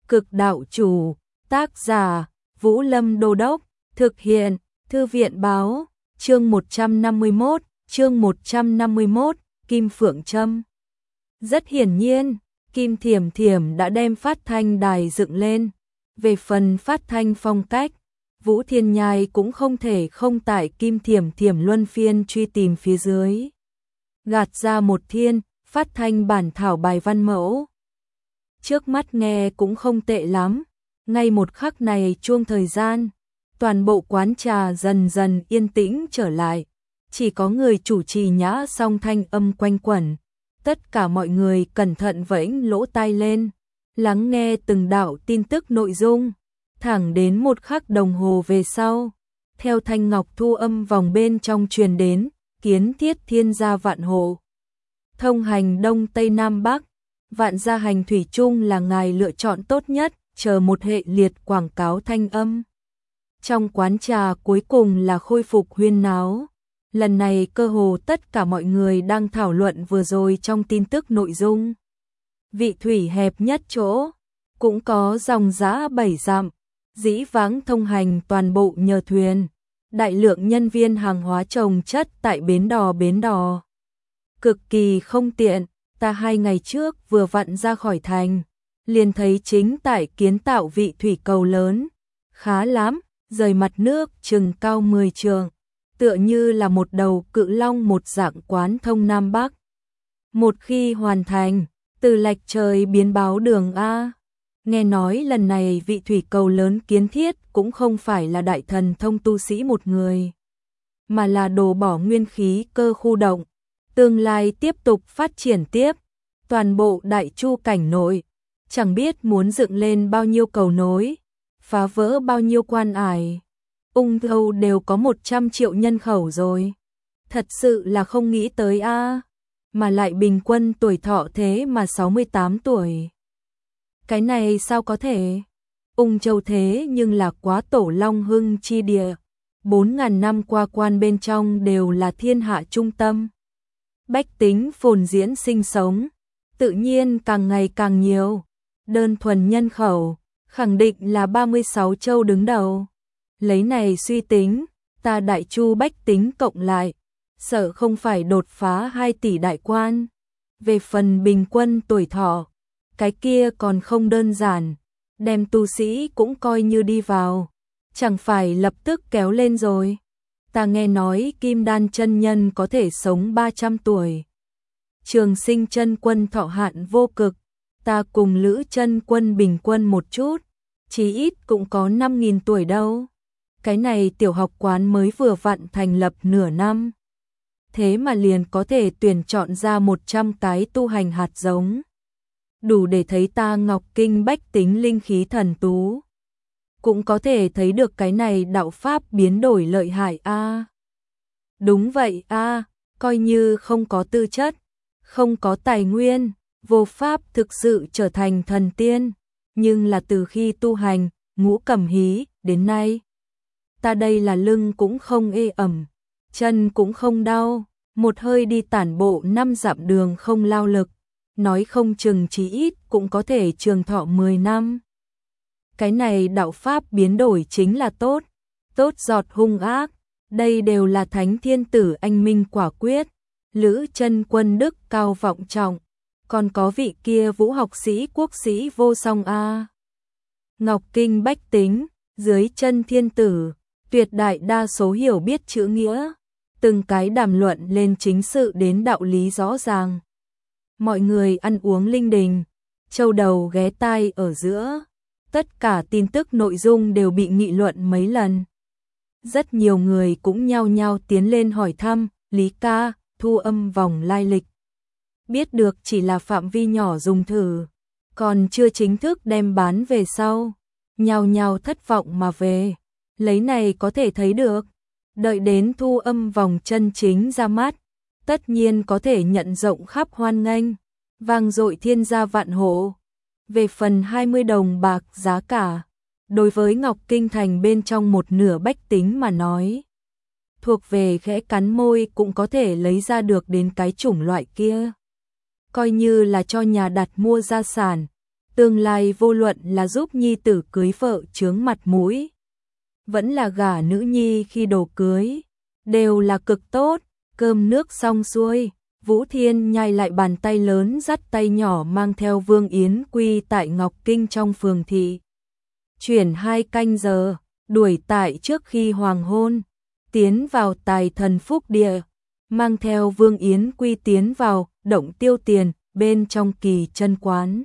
Cực đạo chủ, tác giả, Vũ Lâm Đô Đốc, thực hiện, Thư viện báo, chương 151, Kim Phượng Trâm. Rất hiển nhiên, Kim Thiểm Thiểm đã đem phát thanh đài dựng lên. Về phần phát thanh phong cách, Vũ Thiên Nhai cũng không thể không tại Kim Thiểm Thiểm luân phiên truy tìm phía dưới. Gạt ra một thiên, phát thanh bản thảo bài văn mẫu. Trước mắt nghe cũng không tệ lắm, ngay một khắc này chuông thời gian, toàn bộ quán trà dần dần yên tĩnh trở lại, chỉ có người chủ trì nhã song thanh âm quanh quẩn. Tất cả mọi người cẩn thận vẫy lỗ tai lên, lắng nghe từng đạo tin tức nội dung, thẳng đến một khắc đồng hồ về sau, theo thanh ngọc thu âm vòng bên trong truyền đến, kiến thiết thiên gia vạn hộ. Thông hành đông tây nam bắc, vạn gia hành thủy chung là ngài lựa chọn tốt nhất, chờ một hệ liệt quảng cáo thanh âm. Trong quán trà cuối cùng là khôi phục huyên náo. Lần này cơ hồ tất cả mọi người đang thảo luận vừa rồi trong tin tức nội dung. Vị thủy hẹp nhất chỗ, cũng có dòng dã 7 dặm, dĩ vãng thông hành toàn bộ nhờ thuyền. Đại lượng nhân viên hàng hóa chồng chất tại bến đò. Cực kỳ không tiện, ta 2 ngày trước vừa vặn ra khỏi thành, liền thấy chính tại kiến tạo vị thủy cầu lớn. Khá lắm, rời mặt nước chừng cao 10 trượng. Tựa như là một đầu cự long một dạng quán thông Nam Bắc. Một khi hoàn thành, từ lệch trời biến báo đường A. Nghe nói lần này vị thủy cầu lớn kiến thiết cũng không phải là đại thần thông tu sĩ một người, mà là đổ bỏ nguyên khí cơ khu động. Tương lai tiếp tục phát triển tiếp, toàn bộ đại chu cảnh nội, chẳng biết muốn dựng lên bao nhiêu cầu nối, phá vỡ bao nhiêu quan ải. Ung Châu đều có 100 triệu nhân khẩu rồi. Thật sự là không nghĩ tới a, mà lại bình quân tuổi thọ thế mà 68 tuổi. Cái này sao có thể? Ung Châu thế nhưng là quá tổ long hưng chi địa. 4.000 năm qua quan bên trong đều là thiên hạ trung tâm. Bách tính phồn diễn sinh sống, tự nhiên càng ngày càng nhiều. Đơn thuần nhân khẩu, khẳng định là 36 châu đứng đầu. Lấy này suy tính, ta đại chu bách tính cộng lại, sợ không phải đột phá 2 tỷ đại quan. Về phần bình quân tuổi thọ, cái kia còn không đơn giản, đem tu sĩ cũng coi như đi vào, chẳng phải lập tức kéo lên rồi. Ta nghe nói Kim Đan chân nhân có thể sống 300 tuổi. Trường Sinh chân quân thọ hạn vô cực, ta cùng Lữ chân quân bình quân một chút, chí ít cũng có 5.000 tuổi đâu. Cái này tiểu học quán mới vừa vặn thành lập nửa năm, thế mà liền có thể tuyển chọn ra 100 cái tu hành hạt giống. Đủ để thấy ta Ngọc Kinh bách tính linh khí thần tú. Cũng có thể thấy được cái này đạo pháp biến đổi lợi hại a. Đúng vậy a, coi như không có tư chất, không có tài nguyên, vô pháp thực sự trở thành thần tiên, nhưng là từ khi tu hành ngũ cẩm hí đến nay, ta đây là lưng cũng không ê ẩm, chân cũng không đau, một hơi đi tản bộ 5 dặm đường không lao lực, nói không chừng chí ít cũng có thể trường thọ 10 năm. Cái này đạo pháp biến đổi chính là tốt, tốt giọt hung ác, đây đều là thánh thiên tử anh minh quả quyết, Lữ chân quân đức cao vọng trọng, còn có vị kia vũ học sĩ quốc sĩ vô song a. Ngọc Kinh bách tính, dưới chân thiên tử, tuyệt đại đa số hiểu biết chữ nghĩa, từng cái đàm luận lên chính sự đến đạo lý rõ ràng. Mọi người ăn uống linh đình, châu đầu ghé tai ở giữa, tất cả tin tức nội dung đều bị nghị luận mấy lần. Rất nhiều người cũng nhao nhao tiến lên hỏi thăm, Lý ca, thu âm vòng lai lịch. Biết được chỉ là phạm vi nhỏ dùng thử, còn chưa chính thức đem bán về sau, nhao nhao thất vọng mà về. Lấy này có thể thấy được, đợi đến thu âm vòng chân chính ra mắt, tất nhiên có thể nhận rộng khắp hoan nghênh, vang dội thiên gia vạn hộ. Về phần 20 đồng bạc giá cả, đối với Ngọc Kinh thành bên trong một nửa bách tính mà nói, thuộc về khẽ cắn môi cũng có thể lấy ra được đến cái chủng loại kia. Coi như là cho nhà đặt mua gia sản, tương lai vô luận là giúp nhi tử cưới vợ chướng mặt mũi, vẫn là gả nữ nhi khi đồ cưới, đều là cực tốt. Cơm nước xong xuôi, Vũ Thiên Nhai lại bàn tay lớn dắt tay nhỏ mang theo Vương Yến Quy tại Ngọc Kinh trong phường thị. Chuyển 2 canh giờ, đuổi tại trước khi hoàng hôn, tiến vào Tài Thần Phúc Địa, mang theo Vương Yến Quy tiến vào Động Tiêu Tiền bên trong Kỳ Chân Quán.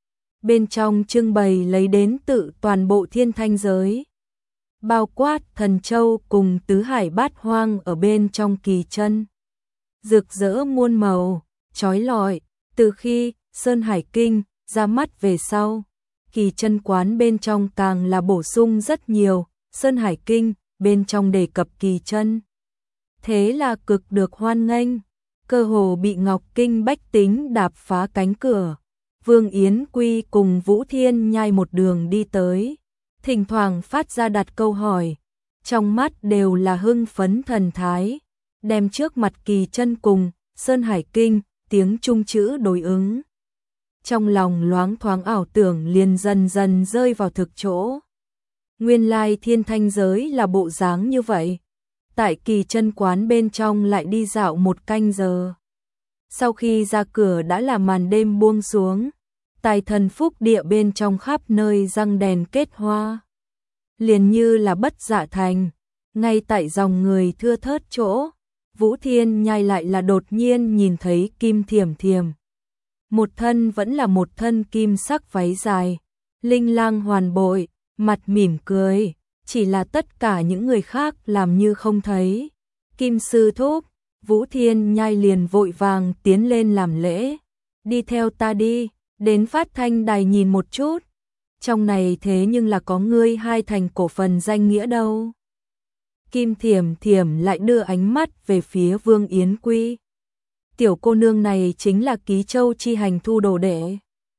Bên trong trưng bày lấy đến tự toàn bộ thiên thanh giới, bao quát thần châu cùng tứ hải bát hoang ở bên trong Kỳ Chân. Rực rỡ muôn màu, chói lọi, từ khi Sơn Hải Kinh ra mắt về sau, Kỳ Chân Quán bên trong càng là bổ sung rất nhiều. Sơn Hải Kinh bên trong đề cập kỳ chân, thế là cực được hoan nghênh, cơ hồ bị Ngọc Kinh bách tính đạp phá cánh cửa. Vương Yến Quy cùng Vũ Thiên Nhai một đường đi tới, thỉnh thoảng phát ra đặt câu hỏi, trong mắt đều là hưng phấn thần thái, đem trước mặt kỳ chân cùng Sơn Hải Kinh tiếng Trung chữ đối ứng. Trong lòng loáng thoáng ảo tưởng liền dần dần rơi vào thực chỗ. Nguyên lai thiên thanh giới là bộ dáng như vậy. Tại Kỳ Chân Quán bên trong lại đi dạo 1 canh giờ. Sau khi ra cửa đã là màn đêm buông xuống. Tài Thần Phúc Địa bên trong khắp nơi răng đèn kết hoa. Liền như là Bất Dạ Thành. Ngay tại dòng người thưa thớt chỗ, Vũ Thiên Nhai lại là đột nhiên nhìn thấy Kim Thiểm Thiểm. Một thân vẫn là một thân kim sắc váy dài, linh lang hoàn bội, mặt mỉm cười, chỉ là tất cả những người khác làm như không thấy. Kim sư thúc, Vũ Thiên Nhai liền vội vàng tiến lên làm lễ. Đi theo ta đi, đến phát thanh đài nhìn một chút. Trong này thế nhưng là có ngươi 2 thành cổ phần danh nghĩa đâu. Kim Thiểm Thiểm lại đưa ánh mắt về phía Vương Yến Quy. Tiểu cô nương này chính là Ký Châu chi hành thu đồ đệ.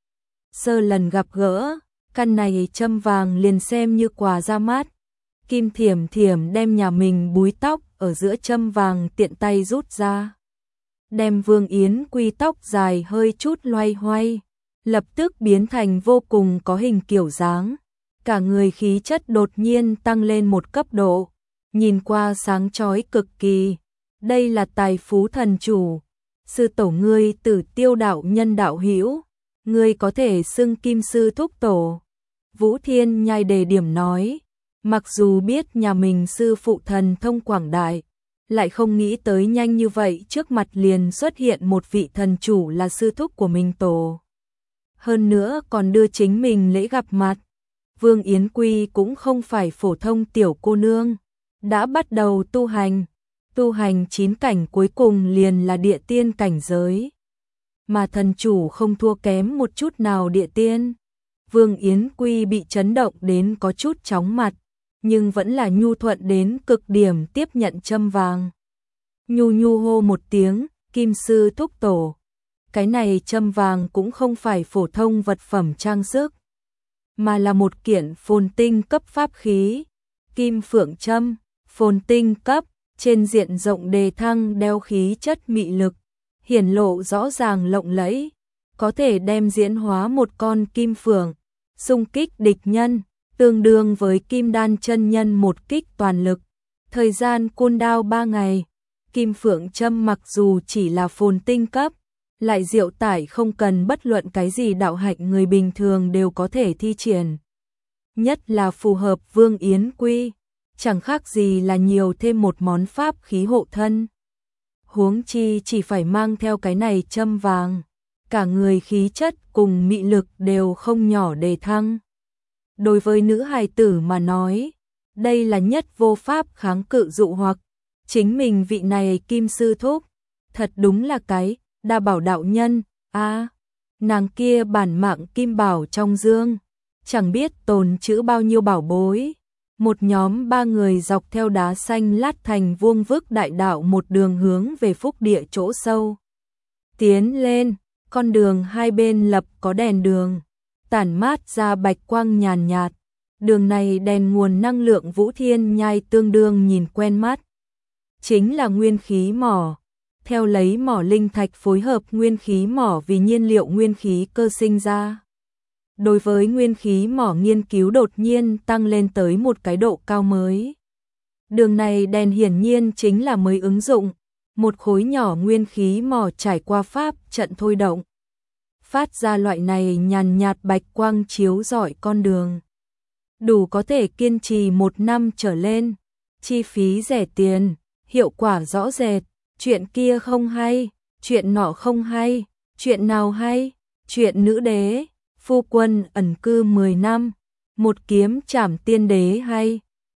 Sơ lần gặp gỡ, căn này châm vàng liền xem như quà ra mắt. Kim Thiểm Thiểm đem nhà mình búi tóc ở giữa châm vàng tiện tay rút ra. Đem Vương Yến Quy tóc dài hơi chút loay hoay, lập tức biến thành vô cùng có hình kiểu dáng. Cả người khí chất đột nhiên tăng lên một cấp độ, nhìn qua sáng chói cực kỳ. Đây là tài phú thần chủ. Sư tổ ngươi Tử Tiêu đạo nhân đạo hữu, ngươi có thể xưng Kim sư thúc tổ. Vũ Thiên Nhai đề điểm nói, mặc dù biết nhà mình sư phụ thần thông quảng đại, lại không nghĩ tới nhanh như vậy trước mặt liền xuất hiện một vị thần chủ là sư thúc của mình tổ. Hơn nữa còn đưa chính mình lễ gặp mặt. Vương Yến Quy cũng không phải phổ thông tiểu cô nương, đã bắt đầu tu hành 9 cảnh cuối cùng liền là địa tiên cảnh giới. Mà thần chủ không thua kém một chút nào địa tiên. Vương Yến Quy bị chấn động đến có chút chóng mặt, nhưng vẫn là nhu thuận đến cực điểm tiếp nhận châm vàng. Nhu nhu hô một tiếng, Kim sư thúc tổ. Cái này châm vàng cũng không phải phổ thông vật phẩm trang sức, mà là một kiện phồn tinh cấp pháp khí. Kim Phượng Châm, phồn tinh cấp, trên diện rộng đề thăng đeo khí chất mị lực, hiển lộ rõ ràng lộng lẫy, có thể đem diễn hóa một con kim phượng, xung kích địch nhân, tương đương với kim đan chân nhân một kích toàn lực. Thời gian cooldown 3 ngày. Kim Phượng Châm mặc dù chỉ là phồn tinh cấp, lại diệu tải không cần bất luận cái gì đạo hạnh người bình thường đều có thể thi triển. Nhất là phù hợp Vương Yến Quy, chẳng khác gì là nhiều thêm một món pháp khí hộ thân. Huống chi chỉ phải mang theo cái này châm vàng, cả người khí chất cùng mị lực đều không nhỏ đề thăng. Đối với nữ hài tử mà nói, đây là nhất vô pháp kháng cự dụ hoặc. Chính mình vị này Kim sư thúc, thật đúng là cái đa bảo đạo nhân. Nàng kia bản mạng kim bảo trong dương, chẳng biết tồn trữ bao nhiêu bảo bối. Một nhóm 3 người dọc theo đá xanh lát thành vuông vức đại đạo một đường hướng về phúc địa chỗ sâu. Tiến lên, con đường hai bên lập có đèn đường, tản mát ra bạch quang nhàn nhạt. Đường này đèn nguồn năng lượng Vũ Thiên Nhai tương đương nhìn quen mắt. Chính là nguyên khí mỏ. Theo lấy mỏ linh thạch phối hợp nguyên khí mỏ vì nhiên liệu nguyên khí cơ sinh ra. đối với nguyên khí mỏ nghiên cứu đột nhiên tăng lên tới một cái độ cao mới. Đường này đèn hiển nhiên chính là mới ứng dụng, một khối nhỏ nguyên khí mỏ trải qua pháp trận thôi động, phát ra loại này nhàn nhạt bạch quang chiếu rọi con đường. Đủ có thể kiên trì 1 năm trở lên, chi phí rẻ tiền, hiệu quả rõ rệt, chuyện kia không hay, chuyện nọ không hay, chuyện nào hay, chuyện nữ đế, phu quân ẩn cư 10 năm, một kiếm trảm tiên đế hay.